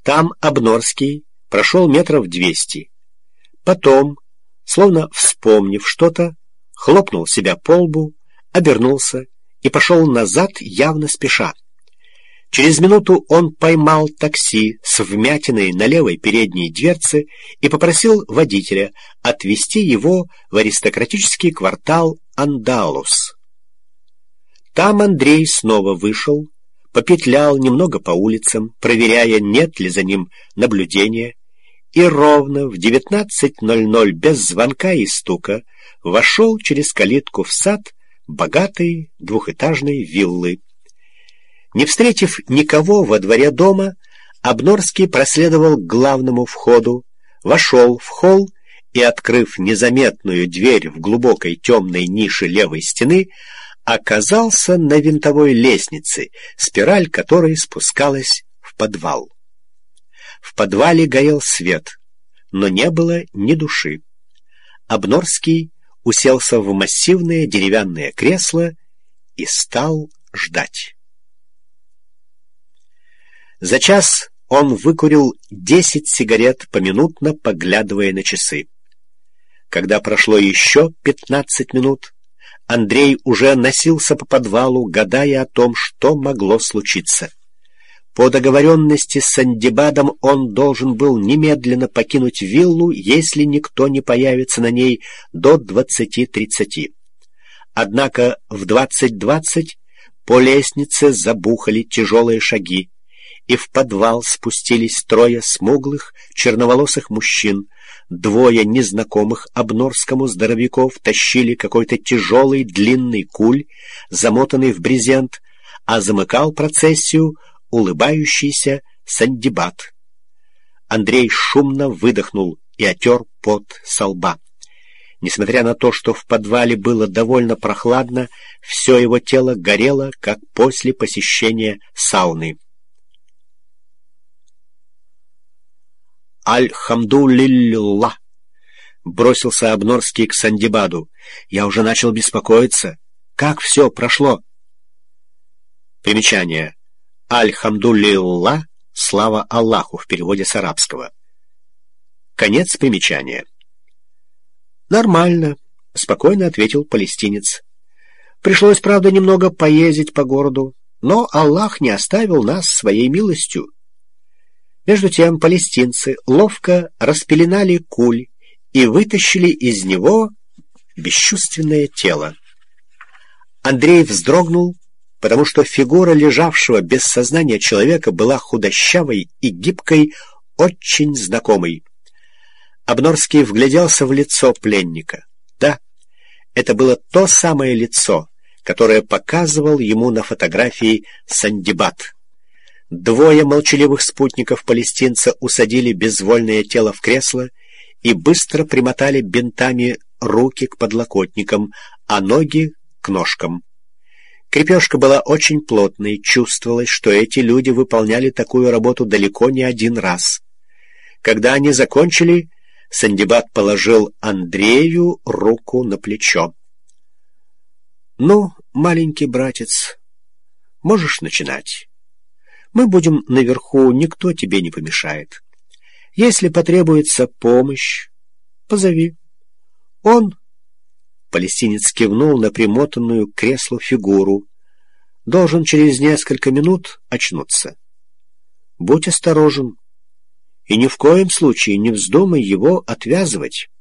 Там Обнорский прошел метров 200. Потом, словно вспомнив что-то, хлопнул себя по лбу, обернулся и пошел назад, явно спеша. Через минуту он поймал такси с вмятиной на левой передней дверце и попросил водителя отвезти его в аристократический квартал Андалус. Там Андрей снова вышел, попетлял немного по улицам, проверяя, нет ли за ним наблюдения, и ровно в 19:00 без звонка и стука вошел через калитку в сад богатой двухэтажной виллы. Не встретив никого во дворе дома, Обнорский проследовал к главному входу, вошел в холл и, открыв незаметную дверь в глубокой темной нише левой стены, оказался на винтовой лестнице, спираль которой спускалась в подвал. В подвале горел свет, но не было ни души. Обнорский уселся в массивное деревянное кресло и стал ждать. За час он выкурил 10 сигарет, поминутно поглядывая на часы. Когда прошло еще 15 минут, Андрей уже носился по подвалу, гадая о том, что могло случиться. По договоренности с Сандибадом он должен был немедленно покинуть виллу, если никто не появится на ней до 20:30. Однако в 20:20 по лестнице забухали тяжелые шаги, и в подвал спустились 3 смуглых, черноволосых мужчин. 2 незнакомых Обнорскому здоровяков тащили какой-то тяжелый длинный куль, замотанный в брезент, а замыкал процессию улыбающийся Сандибад. Андрей шумно выдохнул и отер пот со лба. Несмотря на то, что в подвале было довольно прохладно, все его тело горело, как после посещения сауны. «Аль-хамду-лилля!» — бросился Обнорский к Сандибаду. «Я уже начал беспокоиться. Как все прошло?» Примечание. «Аль-хамду-лилля» — «Слава Аллаху» в переводе с арабского. Конец примечания. «Нормально», — спокойно ответил палестинец. «Пришлось, правда, немного поездить по городу, но Аллах не оставил нас своей милостью». Между тем палестинцы ловко распеленали куль и вытащили из него бесчувственное тело. Андрей вздрогнул, потому что фигура лежавшего без сознания человека была худощавой и гибкой, очень знакомой. Обнорский вгляделся в лицо пленника. Да, это было то самое лицо, которое показывал ему на фотографии Сандибад. 2 молчаливых спутников палестинца усадили безвольное тело в кресло и быстро примотали бинтами руки к подлокотникам, а ноги к ножкам. Крепежка была очень плотной, чувствовалось, что эти люди выполняли такую работу далеко не один раз. Когда они закончили, Сандибад положил Андрею руку на плечо. «Ну, маленький братец, можешь начинать. Мы будем наверху, никто тебе не помешает. Если потребуется помощь, позови. Он...» Палестинец кивнул на примотанную к креслу фигуру. «Должен через несколько минут очнуться. Будь осторожен и ни в коем случае не вздумай его отвязывать».